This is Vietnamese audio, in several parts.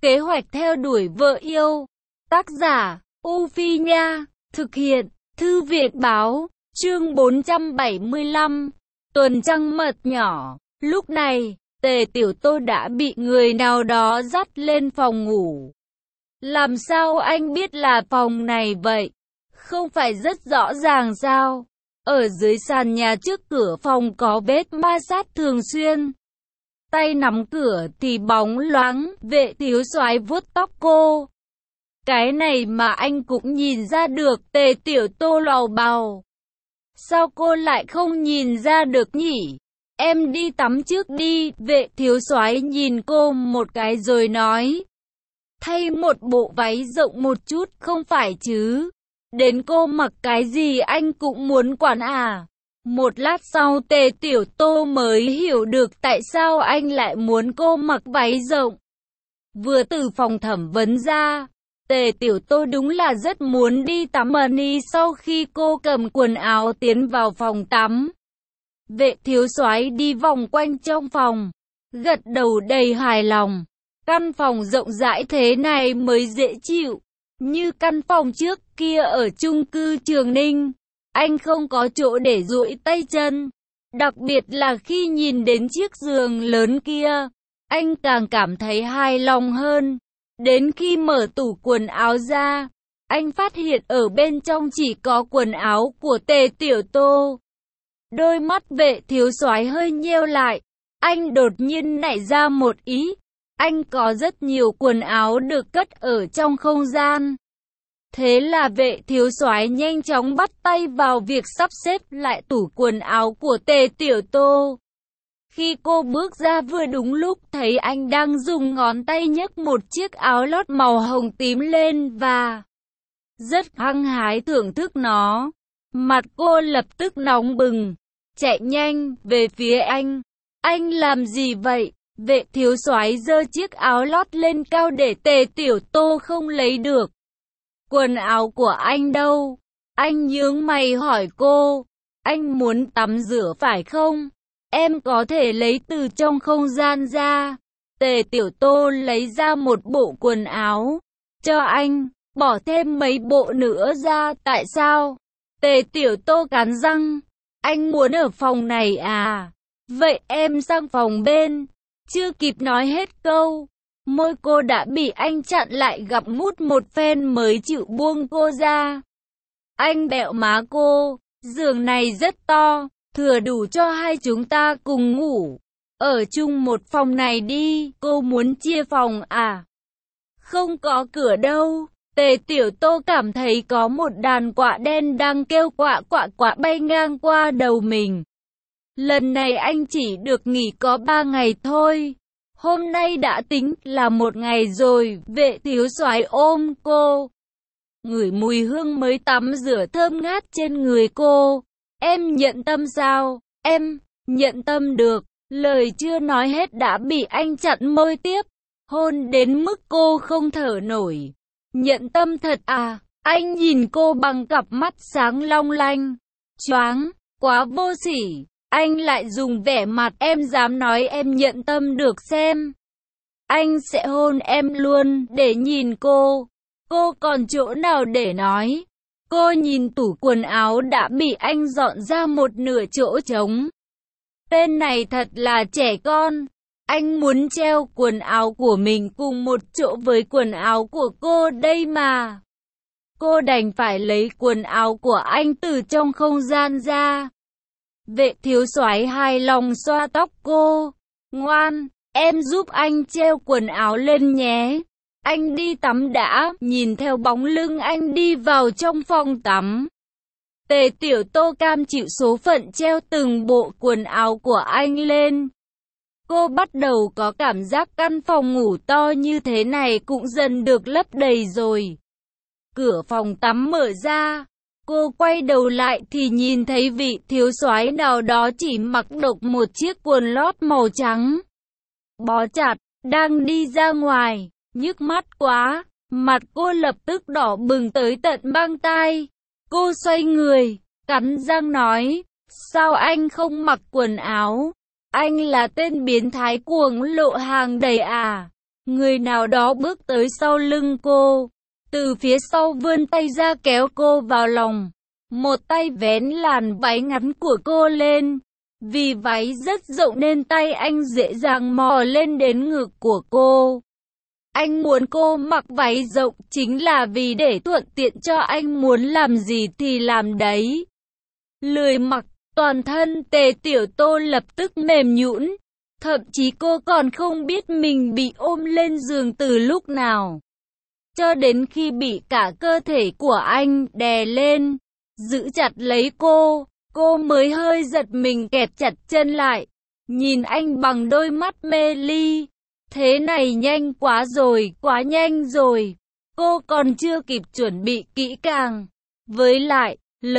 Kế hoạch theo đuổi vợ yêu. Tác giả, U Phi Nha. Thực hiện, Thư viện Báo. Chương 475. Tuần trăng mật nhỏ. Lúc này, Tề Tiểu Tô đã bị người nào đó dắt lên phòng ngủ. Làm sao anh biết là phòng này vậy? Không phải rất rõ ràng sao? Ở dưới sàn nhà trước cửa phòng có vết ma sát thường xuyên. Tay nắm cửa thì bóng loáng, Vệ thiếu soái vuốt tóc cô. Cái này mà anh cũng nhìn ra được, Tề Tiểu Tô lầu bầu. Sao cô lại không nhìn ra được nhỉ? Em đi tắm trước đi, Vệ thiếu soái nhìn cô một cái rồi nói. Thay một bộ váy rộng một chút, không phải chứ? Đến cô mặc cái gì anh cũng muốn quản à? Một lát sau Tề Tiểu Tô mới hiểu được tại sao anh lại muốn cô mặc váy rộng. Vừa từ phòng thẩm vấn ra, Tề Tiểu Tô đúng là rất muốn đi tắm Mani. Sau khi cô cầm quần áo tiến vào phòng tắm, Vệ thiếu soái đi vòng quanh trong phòng, gật đầu đầy hài lòng. Căn phòng rộng rãi thế này mới dễ chịu, như căn phòng trước kia ở chung cư Trường Ninh. Anh không có chỗ để duỗi tay chân, đặc biệt là khi nhìn đến chiếc giường lớn kia, anh càng cảm thấy hài lòng hơn. Đến khi mở tủ quần áo ra, anh phát hiện ở bên trong chỉ có quần áo của Tề Tiểu Tô. Đôi mắt Vệ thiếu soái hơi nheo lại, anh đột nhiên nảy ra một ý. Anh có rất nhiều quần áo được cất ở trong không gian. Thế là Vệ thiếu soái nhanh chóng bắt tay vào việc sắp xếp lại tủ quần áo của Tề Tiểu Tô. Khi cô bước ra vừa đúng lúc thấy anh đang dùng ngón tay nhấc một chiếc áo lót màu hồng tím lên và rất hăng hái thưởng thức nó. Mặt cô lập tức nóng bừng, chạy nhanh về phía anh. Anh làm gì vậy? Vệ thiếu soái giơ chiếc áo lót lên cao để Tề Tiểu Tô không lấy được. Quần áo của anh đâu? Anh nhướng mày hỏi cô. Anh muốn tắm rửa phải không? Em có thể lấy từ trong không gian ra. Tề Tiểu Tô lấy ra một bộ quần áo cho anh, bỏ thêm mấy bộ nữa ra. Tại sao? Tề Tiểu Tô cắn răng. Anh muốn ở phòng này à? Vậy em sang phòng bên. Chưa kịp nói hết câu, môi cô đã bị anh chặn lại, gặp mút một phen mới chịu buông cô ra. Anh bẹo má cô. Giường này rất to, thừa đủ cho hai chúng ta cùng ngủ. Ở chung một phòng này đi. Cô muốn chia phòng à? Không có cửa đâu. Tề Tiểu Tô cảm thấy có một đàn quạ đen đang kêu quạ quạ quạ bay ngang qua đầu mình. Lần này anh chỉ được nghỉ có 3 ngày thôi. Hôm nay đã tính là 1 ngày rồi. Vệ thiếu soái ôm cô, ngửi mùi hương mới tắm rửa thơm ngát trên người cô. Em nhận tâm sao? Em nhận tâm được. Lời chưa nói hết đã bị anh chặn môi tiếp, hôn đến mức cô không thở nổi. Nhận tâm thật à? Anh nhìn cô bằng cặp mắt sáng long lanh. Choáng, quá vô sỉ. Anh lại dùng vẻ mặt em dám nói em nhận tâm được xem. Anh sẽ hôn em luôn để nhìn cô. Cô còn chỗ nào để nói? Cô nhìn tủ quần áo đã bị anh dọn ra một nửa chỗ trống. Tên này thật là trẻ con. Anh muốn treo quần áo của mình cùng một chỗ với quần áo của cô đây mà. Cô đành phải lấy quần áo của anh từ trong không gian ra. Vệ thiếu soái hài lòng xoa tóc cô. Ngoan, em giúp anh treo quần áo lên nhé. Anh đi tắm đã. Nhìn theo bóng lưng anh đi vào trong phòng tắm, Tề Tiểu Tô cam chịu số phận treo từng bộ quần áo của anh lên. Cô bắt đầu có cảm giác căn phòng ngủ to như thế này cũng dần được lấp đầy rồi. Cửa phòng tắm mở ra. Cô quay đầu lại thì nhìn thấy vị thiếu soái nào đó chỉ mặc độc một chiếc quần lót màu trắng, bó chặt, đang đi ra ngoài. Nhức mắt quá, mặt cô lập tức đỏ bừng tới tận băng tai. Cô xoay người, cắn răng nói, sao anh không mặc quần áo? Anh là tên biến thái cuồng lộ hàng đầy à? Người nào đó bước tới sau lưng cô, từ phía sau vươn tay ra kéo cô vào lòng. Một tay vén làn váy ngắn của cô lên. Vì váy rất rộng nên tay anh dễ dàng mò lên đến ngực của cô. Anh muốn cô mặc váy rộng chính là vì để thuận tiện cho anh muốn làm gì thì làm đấy. Lười mặc, toàn thân Tề Tiểu Tô lập tức mềm nhũn. Thậm chí cô còn không biết mình bị ôm lên giường từ lúc nào. Cho đến khi bị cả cơ thể của anh đè lên, giữ chặt lấy cô mới hơi giật mình kẹp chặt chân lại. Nhìn anh bằng đôi mắt mê ly. Thế này nhanh quá rồi, quá nhanh rồi. Cô còn chưa kịp chuẩn bị kỹ càng. Với lại,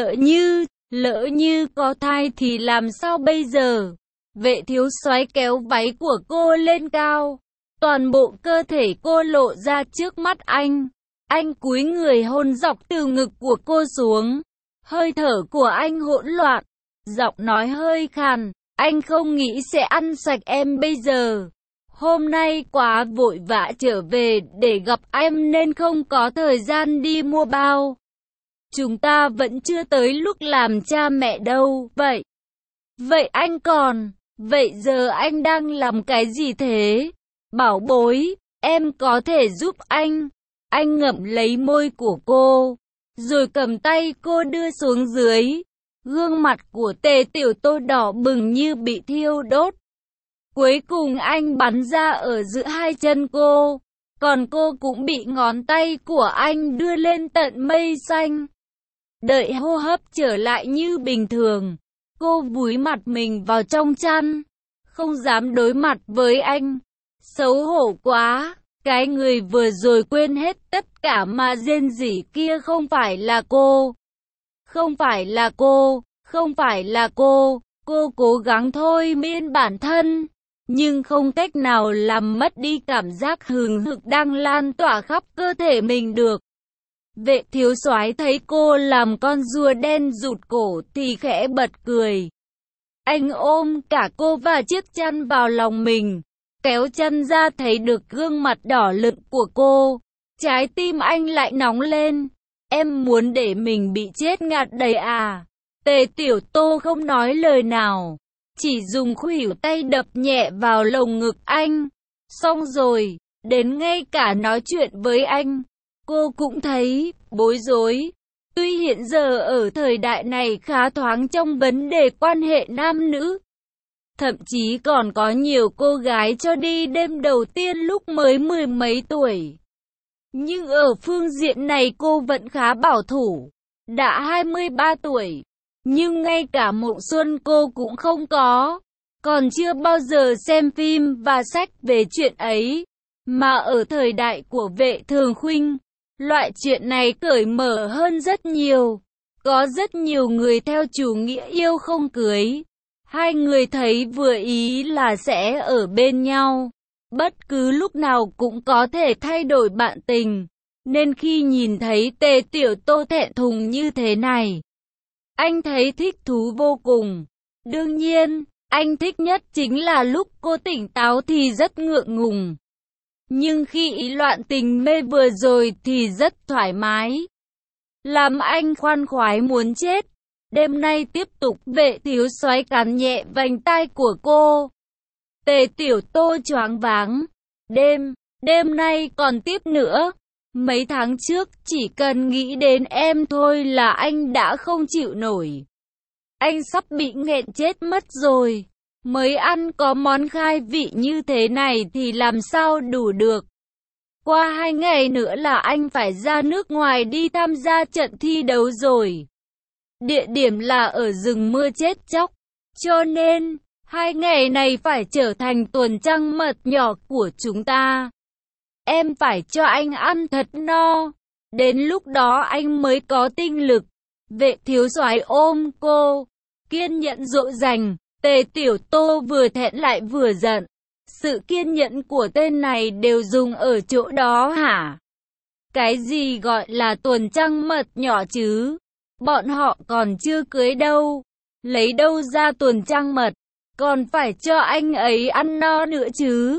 lỡ như có thai thì làm sao bây giờ? Vệ thiếu soái kéo váy của cô lên cao. Toàn bộ cơ thể cô lộ ra trước mắt anh. Anh cúi người hôn dọc từ ngực của cô xuống. Hơi thở của anh hỗn loạn. Giọng nói hơi khàn. Anh không nghĩ sẽ ăn sạch em bây giờ. Hôm nay quá vội vã trở về để gặp em nên không có thời gian đi mua bao. Chúng ta vẫn chưa tới lúc làm cha mẹ đâu. Vậy vậy giờ anh đang làm cái gì thế? Bảo bối, em có thể giúp anh. Anh ngậm lấy môi của cô, rồi cầm tay cô đưa xuống dưới. Gương mặt của Tề Tiểu Tô đỏ bừng như bị thiêu đốt. Cuối cùng anh bắn ra ở giữa hai chân cô, còn cô cũng bị ngón tay của anh đưa lên tận mây xanh. Đợi hô hấp trở lại như bình thường, cô vùi mặt mình vào trong chăn, không dám đối mặt với anh. Xấu hổ quá, cái người vừa rồi quên hết tất cả mà rên rỉ kia không phải là cô. Không phải là cô, không phải là cô cố gắng thôi miên bản thân, nhưng không cách nào làm mất đi cảm giác hừng hực đang lan tỏa khắp cơ thể mình được. Vệ thiếu soái thấy cô làm con rùa đen rụt cổ thì khẽ bật cười. Anh ôm cả cô và chiếc chăn vào lòng mình, kéo chân ra thấy được gương mặt đỏ lựng của cô. Trái tim anh lại nóng lên. Em muốn để mình bị chết ngạt đầy à? Tề Tiểu Tô không nói lời nào, chỉ dùng khuỷu tay đập nhẹ vào lồng ngực anh. Xong rồi, đến ngay cả nói chuyện với anh, cô cũng thấy bối rối. Tuy hiện giờ ở thời đại này khá thoáng trong vấn đề quan hệ nam nữ, thậm chí còn có nhiều cô gái cho đi đêm đầu tiên lúc mới mười mấy tuổi. Nhưng ở phương diện này cô vẫn khá bảo thủ. Đã 23 tuổi, nhưng ngay cả mộng xuân cô cũng không có. Còn chưa bao giờ xem phim và sách về chuyện ấy. Mà ở thời đại của Vệ Thường Khuynh, loại chuyện này cởi mở hơn rất nhiều. Có rất nhiều người theo chủ nghĩa yêu không cưới. Hai người thấy vừa ý là sẽ ở bên nhau. Bất cứ lúc nào cũng có thể thay đổi bạn tình. Nên khi nhìn thấy Tề Tiểu Tô thẹn thùng như thế này, anh thấy thích thú vô cùng. Đương nhiên, anh thích nhất chính là lúc cô tỉnh táo thì rất ngượng ngùng. Nhưng khi ý loạn tình mê vừa rồi thì rất thoải mái. Làm anh khoan khoái muốn chết. Đêm nay tiếp tục. Vệ thiếu soái cắn nhẹ vành tai của cô. Tề Tiểu Tô choáng váng. Đêm nay còn tiếp nữa. Mấy tháng trước chỉ cần nghĩ đến em thôi là anh đã không chịu nổi. Anh sắp bị nghẹn chết mất rồi. Mới ăn có món khai vị như thế này thì làm sao đủ được. Qua 2 ngày nữa là anh phải ra nước ngoài đi tham gia trận thi đấu rồi. Địa điểm là ở rừng mưa chết chóc. Cho nên, 2 ngày này phải trở thành tuần trăng mật nhỏ của chúng ta. Em phải cho anh ăn thật no. Đến lúc đó anh mới có tinh lực. Vệ thiếu soái ôm cô, kiên nhẫn dỗ dành. Tề Tiểu Tô vừa thẹn lại vừa giận. Sự kiên nhẫn của tên này đều dùng ở chỗ đó hả? Cái gì gọi là tuần trăng mật nhỏ chứ? Bọn họ còn chưa cưới đâu. Lấy đâu ra tuần trăng mật? Còn phải cho anh ấy ăn no nữa chứ?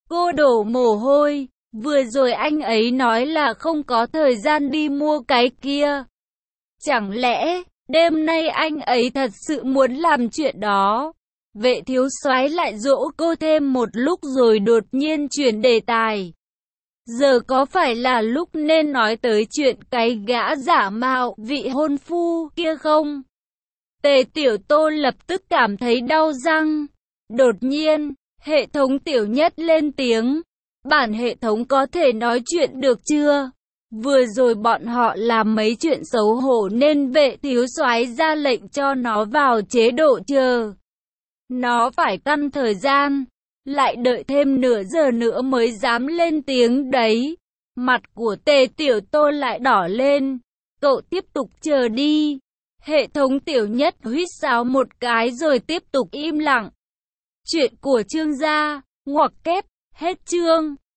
Cô đổ mồ hôi. Vừa rồi anh ấy nói là không có thời gian đi mua cái kia. Chẳng lẽ, đêm nay anh ấy thật sự muốn làm chuyện đó? Vệ thiếu soái lại dỗ cô thêm một lúc rồi đột nhiên chuyển đề tài. Giờ có phải là lúc nên nói tới chuyện cái gã giả mạo vị hôn phu kia không? Tề Tiểu Tô lập tức cảm thấy đau răng. Đột nhiên, hệ thống Tiểu Nhất lên tiếng. Bản hệ thống có thể nói chuyện được chưa? Vừa rồi bọn họ làm mấy chuyện xấu hổ nên vệ thiếu soái ra lệnh cho nó vào chế độ chờ. Nó phải căn thời gian, lại đợi thêm nửa giờ nữa mới dám lên tiếng đấy. Mặt của Tề Tiểu Tô lại đỏ lên. Cậu tiếp tục chờ đi. Hệ thống Tiểu Nhất huýt sáo một cái rồi tiếp tục im lặng. Chuyện của Trương gia, ngoặc kép, hết chương.